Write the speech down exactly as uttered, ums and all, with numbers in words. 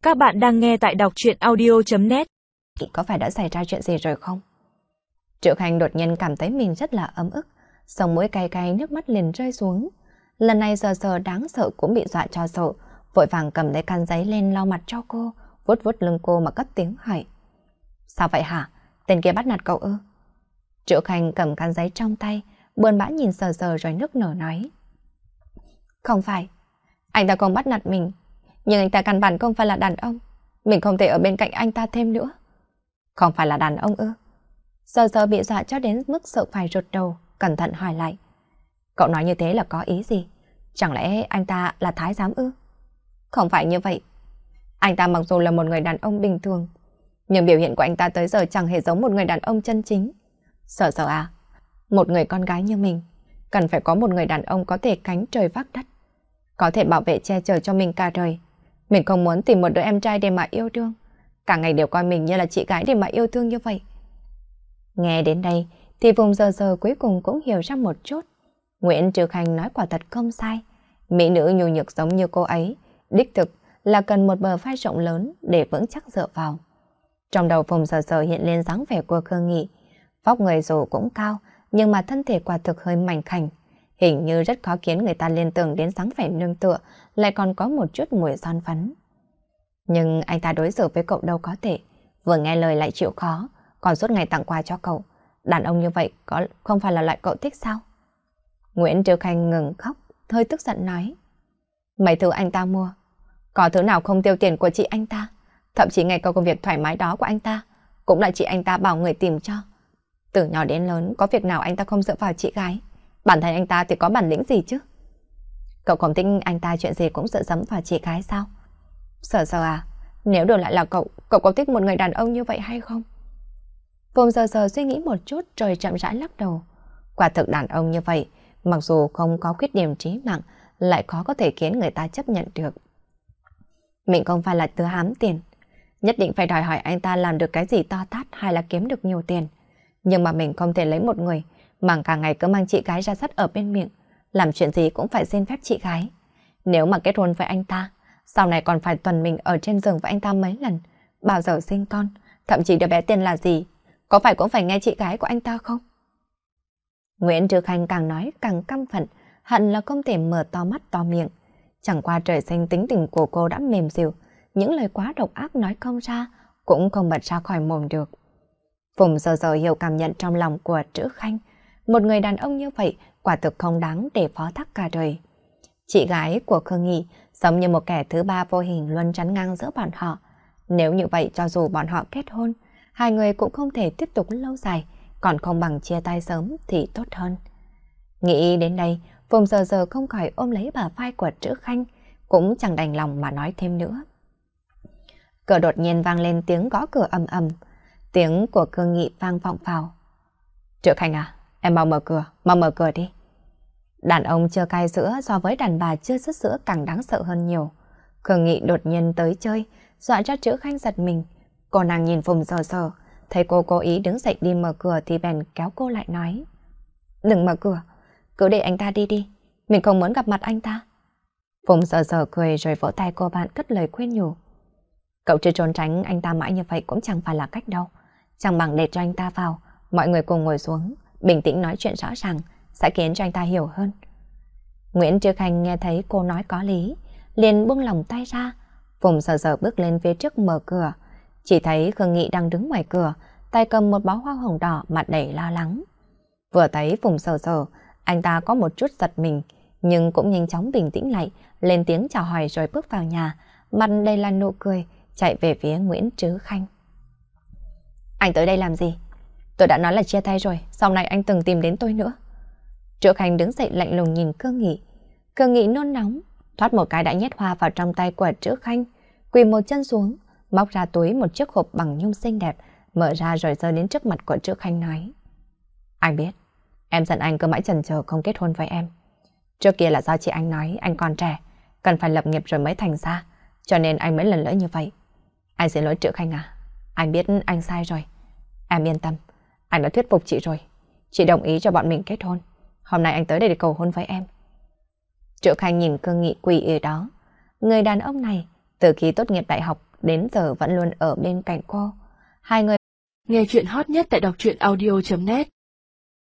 Các bạn đang nghe tại đọc truyện audio chấm net. Có phải đã xảy ra chuyện gì rồi không? Triệu Khanh đột nhiên cảm thấy mình rất là ấm ức, sống mũi cay cay, nước mắt liền rơi xuống. Lần này giờ giờ đáng sợ cũng bị dọa cho sợ, vội vàng cầm lấy khăn giấy lên lau mặt cho cô, vuốt vuốt lưng cô mà cất tiếng hỏi. Sao vậy hả? Tên kia bắt nạt cậu ư? Triệu Khanh cầm khăn giấy trong tay, buồn bã nhìn giờ giờ rồi nức nở nói. Không phải, anh ta không bắt nạt mình, nhưng anh ta căn bản không phải là đàn ông. Mình không thể ở bên cạnh anh ta thêm nữa. Không phải là đàn ông ư? Giờ giờ bị dọa cho đến mức sợ phải rụt đầu, cẩn thận hỏi lại. Cậu nói như thế là có ý gì? Chẳng lẽ anh ta là thái giám ư? Không phải như vậy. Anh ta mặc dù là một người đàn ông bình thường, nhưng biểu hiện của anh ta tới giờ chẳng hề giống một người đàn ông chân chính. Sợ sợ à? Một người con gái như mình, cần phải có một người đàn ông có thể cánh trời vác đất, có thể bảo vệ che chở cho mình cả đời. Mình không muốn tìm một đứa em trai để mà yêu thương, cả ngày đều coi mình như là chị gái để mà yêu thương như vậy. Nghe đến đây thì vùng giờ giờ cuối cùng cũng hiểu ra một chút. Nguyễn Trư Khanh nói quả thật không sai. Mỹ nữ nhu nhược giống như cô ấy, đích thực là cần một bờ vai rộng lớn để vững chắc dựa vào. Trong đầu vùng giờ giờ hiện lên dáng vẻ của Khương Nghị. Vóc người dù cũng cao, nhưng mà thân thể quả thực hơi mảnh khảnh. Hình như rất khó khiến người ta liên tưởng đến dáng vẻ nương tựa, lại còn có một chút mùi son phấn. Nhưng anh ta đối xử với cậu đâu có thể, vừa nghe lời lại chịu khó, còn suốt ngày tặng quà cho cậu. Đàn ông như vậy có không phải là loại cậu thích sao? Nguyễn Trư Khanh ngừng khóc, hơi tức giận nói. Mấy thứ anh ta mua, có thứ nào không tiêu tiền của chị anh ta? Thậm chí ngay cả công việc thoải mái đó của anh ta, cũng là chị anh ta bảo người tìm cho. Từ nhỏ đến lớn, có việc nào anh ta không dựa vào chị gái? Bản thân anh ta thì có bản lĩnh gì chứ? Cậu không tin anh ta chuyện gì cũng dựa dẫm vào chị gái sao? Sở Sở à, nếu đổi lại là cậu, cậu có thích một người đàn ông như vậy hay không? Vùng Sở Sở suy nghĩ một chút rồi chậm rãi lắc đầu. Quả thực đàn ông như vậy, mặc dù không có khuyết điểm trí mạng, lại khó có thể khiến người ta chấp nhận được. Mình không phải là thứ hám tiền, nhất định phải đòi hỏi anh ta làm được cái gì to tát hay là kiếm được nhiều tiền. Nhưng mà mình không thể lấy một người mà cả ngày cứ mang chị gái ra sắt ở bên miệng, làm chuyện gì cũng phải xin phép chị gái. Nếu mà kết hôn với anh ta, sau này còn phải tuần mình ở trên giường với anh ta mấy lần, bao giờ sinh con, thậm chí đứa bé tên là gì, có phải cũng phải nghe chị gái của anh ta không? Nguyễn Trư Khanh càng nói càng căm phẫn, hận là không thể mở to mắt to miệng. Chẳng qua trời xanh tính tình của cô đã mềm dịu, những lời quá độc ác nói không ra, cũng không bật ra khỏi mồm được. Phùng giờ giờ hiểu cảm nhận trong lòng của Trữ Khanh, một người đàn ông như vậy quả thực không đáng để phó thác cả đời. Chị gái của Khương Nghị giống như một kẻ thứ ba vô hình luôn chắn ngang giữa bọn họ. Nếu như vậy cho dù bọn họ kết hôn, hai người cũng không thể tiếp tục lâu dài, còn không bằng chia tay sớm thì tốt hơn. Nghĩ đến đây, Phùng giờ giờ không khỏi ôm lấy bả vai của Trữ Khanh, cũng chẳng đành lòng mà nói thêm nữa. Cửa đột nhiên vang lên tiếng gõ cửa ầm ầm. Tiếng của Khương Nghị vang vọng vào. Trữ Khanh à, em mau mở cửa, mau mở cửa đi. Đàn ông chưa cai sữa so với đàn bà chưa sứt sữa càng đáng sợ hơn nhiều. Khương Nghị đột nhiên tới chơi, dọa cho Trữ Khanh giật mình. Cô nàng nhìn Phùng Sở Sở, thấy cô cố ý đứng dậy đi mở cửa thì bèn kéo cô lại nói. Đừng mở cửa, cứ để anh ta đi đi, mình không muốn gặp mặt anh ta. Phùng Sở Sở cười rồi vỗ tay cô bạn cất lời khuyên nhủ. Cậu chưa trốn tránh anh ta mãi như vậy cũng chẳng phải là cách đâu. Chẳng bằng để cho anh ta vào, mọi người cùng ngồi xuống, bình tĩnh nói chuyện rõ ràng, sẽ khiến cho anh ta hiểu hơn. Nguyễn Trư Khanh nghe thấy cô nói có lý, liền buông lòng tay ra. Phùng Sở Sở bước lên phía trước mở cửa, chỉ thấy Khương Nghị đang đứng ngoài cửa, tay cầm một bó hoa hồng đỏ, mặt đầy lo lắng. Vừa thấy Phùng Sở Sở, anh ta có một chút giật mình, nhưng cũng nhanh chóng bình tĩnh lại, lên tiếng chào hỏi rồi bước vào nhà, mặt đầy là nụ cười, chạy về phía Nguyễn Trứ Khanh. Anh tới đây làm gì? Tôi đã nói là chia tay rồi, sau này anh từng tìm đến tôi nữa. Trứ Khanh đứng dậy lạnh lùng nhìn Khương Nghị. Khương Nghị nôn nóng, thoát một cái đã nhét hoa vào trong tay của Trứ Khanh, quỳ một chân xuống, móc ra túi một chiếc hộp bằng nhung xinh đẹp, mở ra rồi giơ đến trước mặt của Trứ Khanh nói. Anh biết, em giận anh cứ mãi chần chờ không kết hôn với em. Trước kia là do chị anh nói anh còn trẻ, cần phải lập nghiệp rồi mới thành ra, cho nên anh mới lần lỡ như vậy. Anh xin lỗi Trữ Khanh à, anh biết anh sai rồi. Em yên tâm, anh đã thuyết phục chị rồi. Chị đồng ý cho bọn mình kết hôn. Hôm nay anh tới đây để cầu hôn với em. Trữ Khanh nhìn Khương Nghị quỳ ở đó. Người đàn ông này, từ khi tốt nghiệp đại học đến giờ vẫn luôn ở bên cạnh cô. Hai người nghe chuyện hot nhất tại đọc truyện audio chấm net.